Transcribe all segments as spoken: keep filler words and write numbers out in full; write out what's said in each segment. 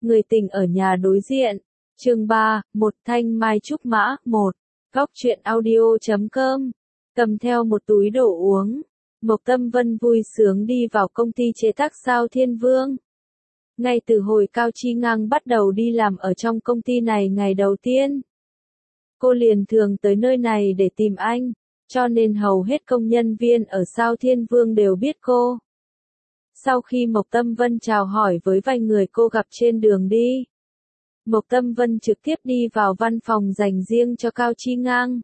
Người tình ở nhà đối diện. Chương ba, một thanh mai trúc mã, một. Góc truyện audio chấm com. Cầm theo một túi đồ uống, Mộc Tâm Vân vui sướng đi vào công ty chế tác sao Thiên Vương. Ngay từ hồi Cao Chi Ngang bắt đầu đi làm ở trong công ty này ngày đầu tiên, cô liền thường tới nơi này để tìm anh, cho nên hầu hết công nhân viên ở sao Thiên Vương đều biết cô. Sau khi Mộc Tâm Vân chào hỏi với vài người cô gặp trên đường đi, Mộc Tâm Vân trực tiếp đi vào văn phòng dành riêng cho Cao Chi Ngang.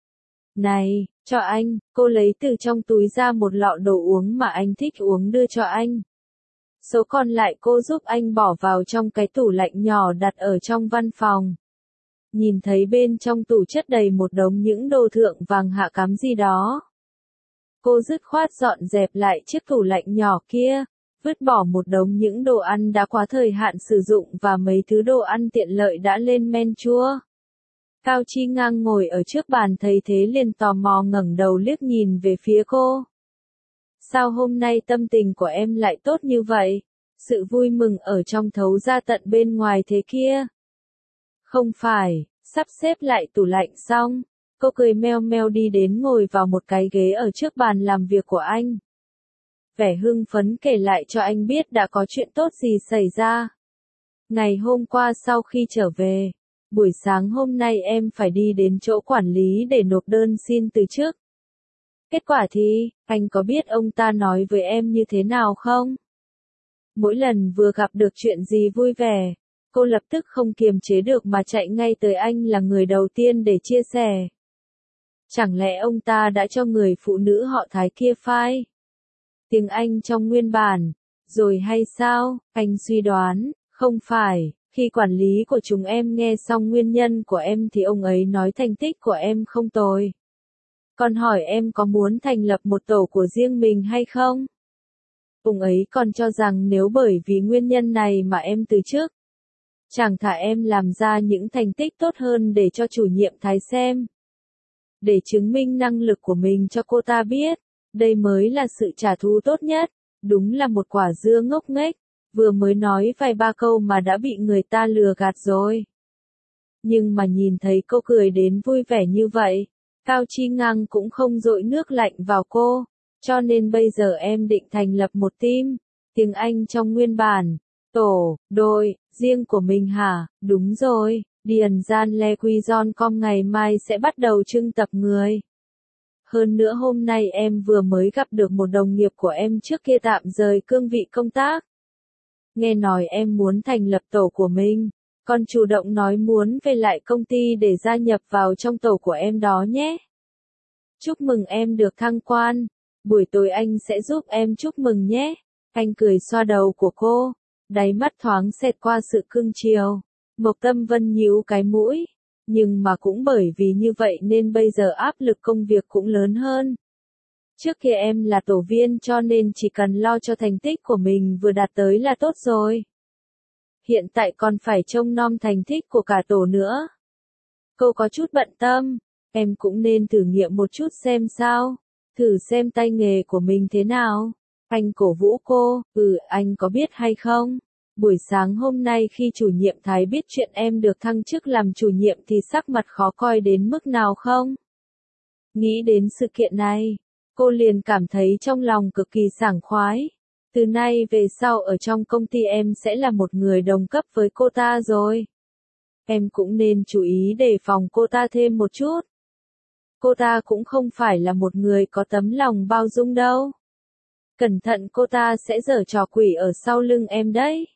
Này, cho anh, cô lấy từ trong túi ra một lọ đồ uống mà anh thích uống đưa cho anh. Số còn lại cô giúp anh bỏ vào trong cái tủ lạnh nhỏ đặt ở trong văn phòng. Nhìn thấy bên trong tủ chất đầy một đống những đồ thượng vàng hạ cám gì đó, cô dứt khoát dọn dẹp lại chiếc tủ lạnh nhỏ kia, vứt bỏ một đống những đồ ăn đã quá thời hạn sử dụng và mấy thứ đồ ăn tiện lợi đã lên men chua. Cao Chi Ngang ngồi ở trước bàn thấy thế liền tò mò ngẩng đầu liếc nhìn về phía cô. Sao hôm nay tâm tình của em lại tốt như vậy? Sự vui mừng ở trong thấu ra tận bên ngoài thế kia. Không phải, sắp xếp lại tủ lạnh xong, cô cười meo meo đi đến ngồi vào một cái ghế ở trước bàn làm việc của anh. Vẻ hưng phấn kể lại cho anh biết đã có chuyện tốt gì xảy ra. Ngày hôm qua sau khi trở về, buổi sáng hôm nay em phải đi đến chỗ quản lý để nộp đơn xin từ chức. Kết quả thì, anh có biết ông ta nói với em như thế nào không? Mỗi lần vừa gặp được chuyện gì vui vẻ, cô lập tức không kiềm chế được mà chạy ngay tới anh là người đầu tiên để chia sẻ. Chẳng lẽ ông ta đã cho người phụ nữ họ Thái kia phai tiếng Anh trong nguyên bản, rồi hay sao? Anh suy đoán, không phải. Khi quản lý của chúng em nghe xong nguyên nhân của em thì ông ấy nói thành tích của em không tồi. Còn hỏi em có muốn thành lập một tổ của riêng mình hay không? Ông ấy còn cho rằng nếu bởi vì nguyên nhân này mà em từ chức, chẳng thà em làm ra những thành tích tốt hơn để cho chủ nhiệm Thái xem. Để chứng minh năng lực của mình cho cô ta biết, đây mới là sự trả thù tốt nhất. Đúng là một quả dưa ngốc nghếch. Vừa mới nói vài ba câu mà đã bị người ta lừa gạt rồi. Nhưng mà nhìn thấy cô cười đến vui vẻ như vậy, Cao Chi Ngang cũng không dội nước lạnh vào cô, cho nên bây giờ em định thành lập một team, tiếng Anh trong nguyên bản, tổ, đội, riêng của mình hả? Đúng rồi, Điền Gian Le Quy Gion Com ngày mai sẽ bắt đầu trưng tập người. Hơn nữa hôm nay em vừa mới gặp được một đồng nghiệp của em trước kia tạm rời cương vị công tác. Nghe nói em muốn thành lập tổ của mình, còn chủ động nói muốn về lại công ty để gia nhập vào trong tổ của em đó nhé. Chúc mừng em được thăng quan, buổi tối anh sẽ giúp em chúc mừng nhé. Anh cười xoa đầu của cô, đáy mắt thoáng xẹt qua sự cưng chiều. Mộc Tâm Vân nhíu cái mũi, nhưng mà cũng bởi vì như vậy nên bây giờ áp lực công việc cũng lớn hơn. Trước kia em là tổ viên cho nên chỉ cần lo cho thành tích của mình vừa đạt tới là tốt rồi. Hiện tại còn phải trông nom thành tích của cả tổ nữa. Cô có chút bận tâm, em cũng nên thử nghiệm một chút xem sao, thử xem tay nghề của mình thế nào. Anh cổ vũ cô, ừ anh có biết hay không? Buổi sáng hôm nay khi chủ nhiệm Thái biết chuyện em được thăng chức làm chủ nhiệm thì sắc mặt khó coi đến mức nào không? Nghĩ đến sự kiện này, cô liền cảm thấy trong lòng cực kỳ sảng khoái. Từ nay về sau ở trong công ty em sẽ là một người đồng cấp với cô ta rồi. Em cũng nên chú ý đề phòng cô ta thêm một chút. Cô ta cũng không phải là một người có tấm lòng bao dung đâu. Cẩn thận cô ta sẽ giở trò quỷ ở sau lưng em đấy.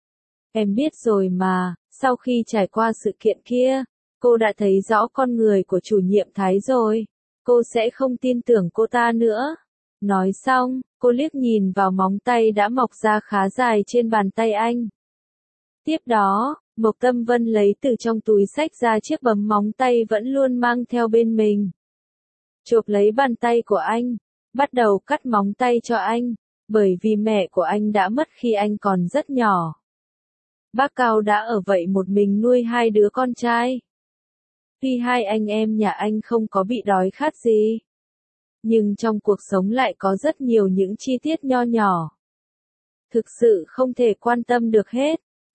Em biết rồi mà, sau khi trải qua sự kiện kia, cô đã thấy rõ con người của chủ nhiệm Thái rồi. Cô sẽ không tin tưởng cô ta nữa. Nói xong, cô liếc nhìn vào móng tay đã mọc ra khá dài trên bàn tay anh. Tiếp đó, Mộc Tâm Vân lấy từ trong túi xách ra chiếc bấm móng tay vẫn luôn mang theo bên mình. Chộp lấy bàn tay của anh, bắt đầu cắt móng tay cho anh, bởi vì mẹ của anh đã mất khi anh còn rất nhỏ. Bác Cao đã ở vậy một mình nuôi hai đứa con trai. Tuy hai anh em nhà anh không có bị đói khát gì, nhưng trong cuộc sống lại có rất nhiều những chi tiết nho nhỏ. Thực sự không thể quan tâm được hết,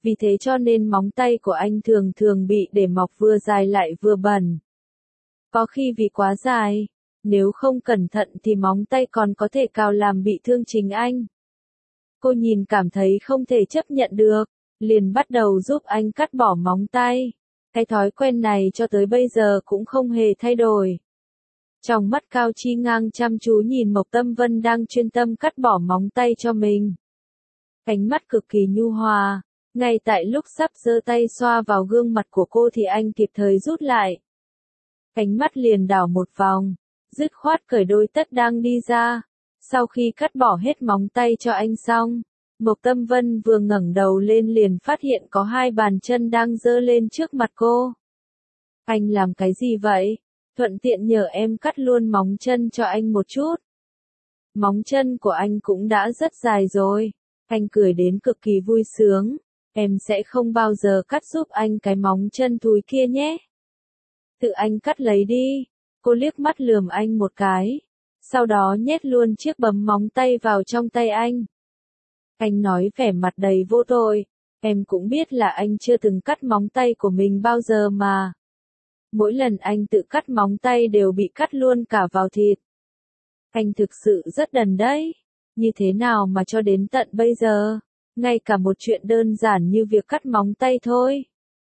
vì thế cho nên móng tay của anh thường thường bị để mọc vừa dài lại vừa bẩn. Có khi vì quá dài, nếu không cẩn thận thì móng tay còn có thể cào làm bị thương chính anh. Cô nhìn cảm thấy không thể chấp nhận được, liền bắt đầu giúp anh cắt bỏ móng tay. Cái thói quen này cho tới bây giờ cũng không hề thay đổi. Trong mắt Cao Chi Ngang chăm chú nhìn Mộc Tâm Vân đang chuyên tâm cắt bỏ móng tay cho mình. Ánh mắt cực kỳ nhu hòa, ngay tại lúc sắp giơ tay xoa vào gương mặt của cô thì anh kịp thời rút lại. Ánh mắt liền đảo một vòng, dứt khoát cởi đôi tất đang đi ra. Sau khi cắt bỏ hết móng tay cho anh xong, Mộc Tâm Vân vừa ngẩng đầu lên liền phát hiện có hai bàn chân đang giơ lên trước mặt cô. Anh làm cái gì vậy? Thuận tiện nhờ em cắt luôn móng chân cho anh một chút. Móng chân của anh cũng đã rất dài rồi. Anh cười đến cực kỳ vui sướng. Em sẽ không bao giờ cắt giúp anh cái móng chân thúi kia nhé. Tự anh cắt lấy đi. Cô liếc mắt lườm anh một cái. Sau đó nhét luôn chiếc bấm móng tay vào trong tay anh. Anh nói vẻ mặt đầy vô tội. Em cũng biết là anh chưa từng cắt móng tay của mình bao giờ mà. Mỗi lần anh tự cắt móng tay đều bị cắt luôn cả vào thịt. Anh thực sự rất đần đấy. Như thế nào mà cho đến tận bây giờ, ngay cả một chuyện đơn giản như việc cắt móng tay thôi.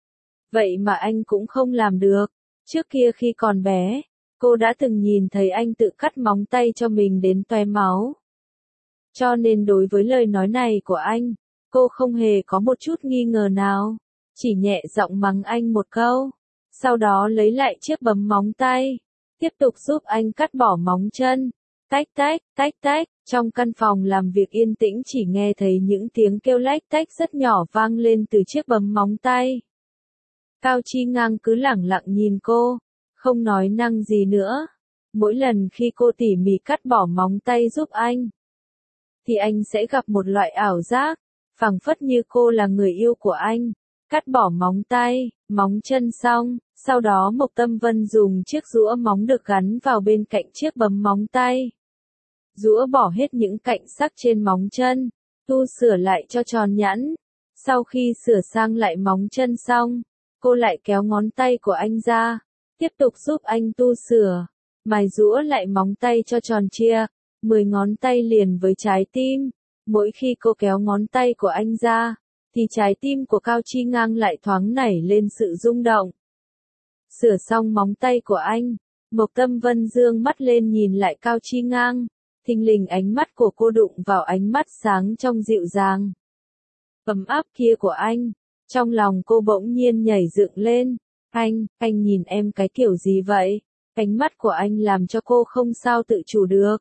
Vậy mà anh cũng không làm được. Trước kia khi còn bé, cô đã từng nhìn thấy anh tự cắt móng tay cho mình đến toe máu. Cho nên đối với lời nói này của anh, cô không hề có một chút nghi ngờ nào. Chỉ nhẹ giọng mắng anh một câu. Sau đó lấy lại chiếc bấm móng tay, tiếp tục giúp anh cắt bỏ móng chân. Tách tách, tách tách, trong căn phòng làm việc yên tĩnh chỉ nghe thấy những tiếng kêu lách tách rất nhỏ vang lên từ chiếc bấm móng tay. Cao Chi Ngang cứ lẳng lặng nhìn cô, không nói năng gì nữa. Mỗi lần khi cô tỉ mỉ cắt bỏ móng tay giúp anh, thì anh sẽ gặp một loại ảo giác, phảng phất như cô là người yêu của anh. Cắt bỏ móng tay, móng chân xong, sau đó Mộc Tâm Vân dùng chiếc rũa móng được gắn vào bên cạnh chiếc bấm móng tay. Rũa bỏ hết những cạnh sắc trên móng chân, tu sửa lại cho tròn nhẵn. Sau khi sửa sang lại móng chân xong, cô lại kéo ngón tay của anh ra, tiếp tục giúp anh tu sửa, mài rũa lại móng tay cho tròn trịa, mười ngón tay liền với trái tim. Mỗi khi cô kéo ngón tay của anh ra, thì trái tim của Cao Chi Ngang lại thoáng nảy lên sự rung động. Sửa xong móng tay của anh, Mộc Tâm Vân dương mắt lên nhìn lại Cao Chi Ngang, thình lình ánh mắt của cô đụng vào ánh mắt sáng trong dịu dàng, ấm áp kia của anh. Trong lòng cô bỗng nhiên nhảy dựng lên. Anh, anh nhìn em cái kiểu gì vậy? Ánh mắt của anh làm cho cô không sao tự chủ được.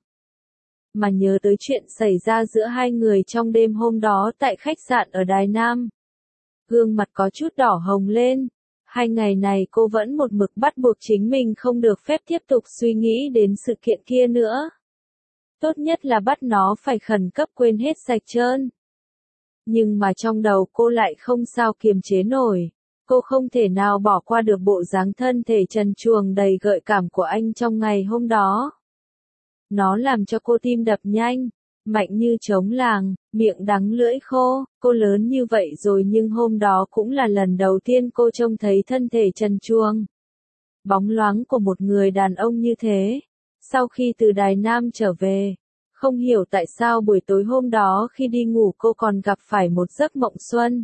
Mà nhớ tới chuyện xảy ra giữa hai người trong đêm hôm đó tại khách sạn ở Đài Nam. Gương mặt có chút đỏ hồng lên. Hai ngày này cô vẫn một mực bắt buộc chính mình không được phép tiếp tục suy nghĩ đến sự kiện kia nữa. Tốt nhất là bắt nó phải khẩn cấp quên hết sạch trơn. Nhưng mà trong đầu cô lại không sao kiềm chế nổi. Cô không thể nào bỏ qua được bộ dáng thân thể trần truồng đầy gợi cảm của anh trong ngày hôm đó. Nó làm cho cô tim đập nhanh, mạnh như trống làng, miệng đắng lưỡi khô. Cô lớn như vậy rồi nhưng hôm đó cũng là lần đầu tiên cô trông thấy thân thể trần truồng, bóng loáng của một người đàn ông như thế. Sau khi từ Đài Nam trở về, không hiểu tại sao buổi tối hôm đó khi đi ngủ cô còn gặp phải một giấc mộng xuân.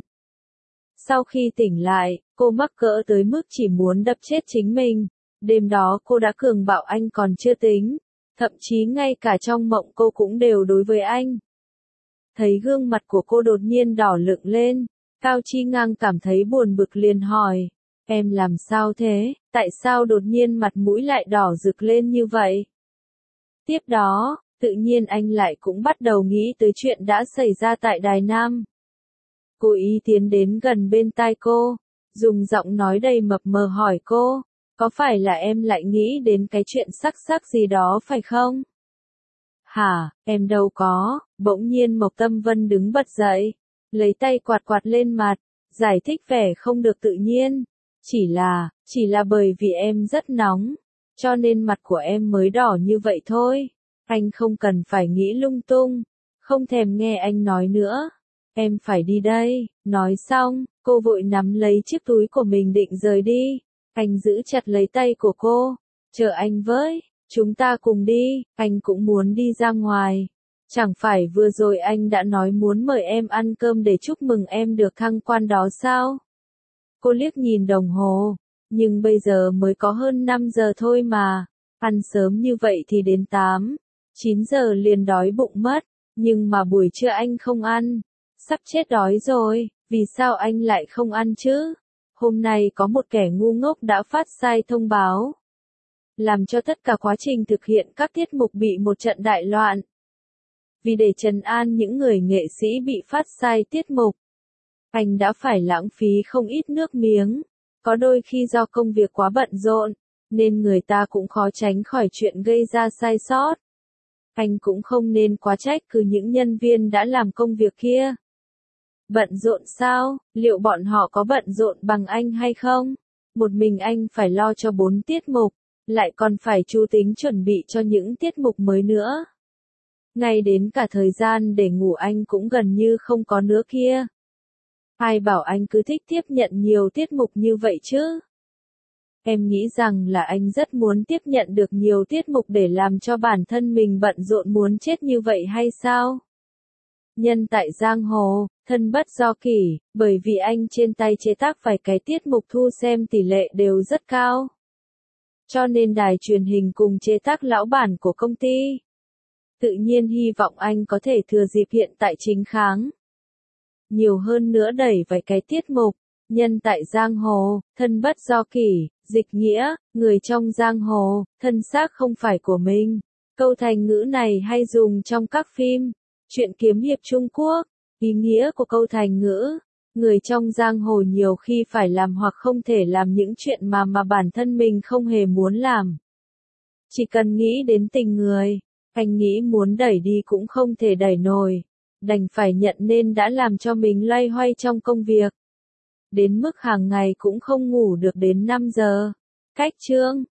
Sau khi tỉnh lại, cô mắc cỡ tới mức chỉ muốn đập chết chính mình. Đêm đó cô đã cường bạo anh còn chưa tính, thậm chí ngay cả trong mộng cô cũng đều đối với anh. Thấy gương mặt của cô đột nhiên đỏ lựng lên, Cao Chi Ngang cảm thấy buồn bực liền hỏi, em làm sao thế, tại sao đột nhiên mặt mũi lại đỏ rực lên như vậy? Tiếp đó, tự nhiên anh lại cũng bắt đầu nghĩ tới chuyện đã xảy ra tại Đài Nam. Cố ý tiến đến gần bên tai cô, dùng giọng nói đầy mập mờ hỏi cô, có phải là em lại nghĩ đến cái chuyện sắc sắc gì đó phải không? Hả, em đâu có. Bỗng nhiên Mộc Tâm Vân đứng bật dậy, lấy tay quạt quạt lên mặt, giải thích vẻ không được tự nhiên. Chỉ là, chỉ là bởi vì em rất nóng, cho nên mặt của em mới đỏ như vậy thôi. Anh không cần phải nghĩ lung tung, không thèm nghe anh nói nữa. Em phải đi đây, nói xong, cô vội nắm lấy chiếc túi của mình định rời đi. Anh giữ chặt lấy tay của cô, chờ anh với, chúng ta cùng đi, anh cũng muốn đi ra ngoài. Chẳng phải vừa rồi anh đã nói muốn mời em ăn cơm để chúc mừng em được thăng quan đó sao? Cô liếc nhìn đồng hồ, nhưng bây giờ mới có hơn năm giờ thôi mà, ăn sớm như vậy thì đến tám, chín giờ liền đói bụng mất, nhưng mà buổi trưa anh không ăn, sắp chết đói rồi, vì sao anh lại không ăn chứ? Hôm nay có một kẻ ngu ngốc đã phát sai thông báo, làm cho tất cả quá trình thực hiện các tiết mục bị một trận đại loạn. Vì để trấn an những người nghệ sĩ bị phát sai tiết mục, anh đã phải lãng phí không ít nước miếng, có đôi khi do công việc quá bận rộn, nên người ta cũng khó tránh khỏi chuyện gây ra sai sót. Anh cũng không nên quá trách cứ những nhân viên đã làm công việc kia. Bận rộn sao? Liệu bọn họ có bận rộn bằng anh hay không? Một mình anh phải lo cho bốn tiết mục, lại còn phải chu tính chuẩn bị cho những tiết mục mới nữa. Ngay đến cả thời gian để ngủ anh cũng gần như không có nữa kia. Ai bảo anh cứ thích tiếp nhận nhiều tiết mục như vậy chứ? Em nghĩ rằng là anh rất muốn tiếp nhận được nhiều tiết mục để làm cho bản thân mình bận rộn muốn chết như vậy hay sao? Nhân tại giang hồ, thân bất do kỷ, bởi vì anh trên tay chế tác vài cái tiết mục thu xem tỷ lệ đều rất cao. Cho nên đài truyền hình cùng chế tác lão bản của công ty. Tự nhiên hy vọng anh có thể thừa dịp hiện tại chính kháng. Nhiều hơn nữa đẩy vài cái tiết mục, nhân tại giang hồ, thân bất do kỷ, dịch nghĩa, người trong giang hồ, thân xác không phải của mình. Câu thành ngữ này hay dùng trong các phim, truyện kiếm hiệp Trung Quốc. Ý nghĩa của câu thành ngữ, người trong giang hồ nhiều khi phải làm hoặc không thể làm những chuyện mà mà bản thân mình không hề muốn làm. Chỉ cần nghĩ đến tình người, anh nghĩ muốn đẩy đi cũng không thể đẩy nổi, đành phải nhận nên đã làm cho mình loay hoay trong công việc. Đến mức hàng ngày cũng không ngủ được đến năm giờ. Cách chương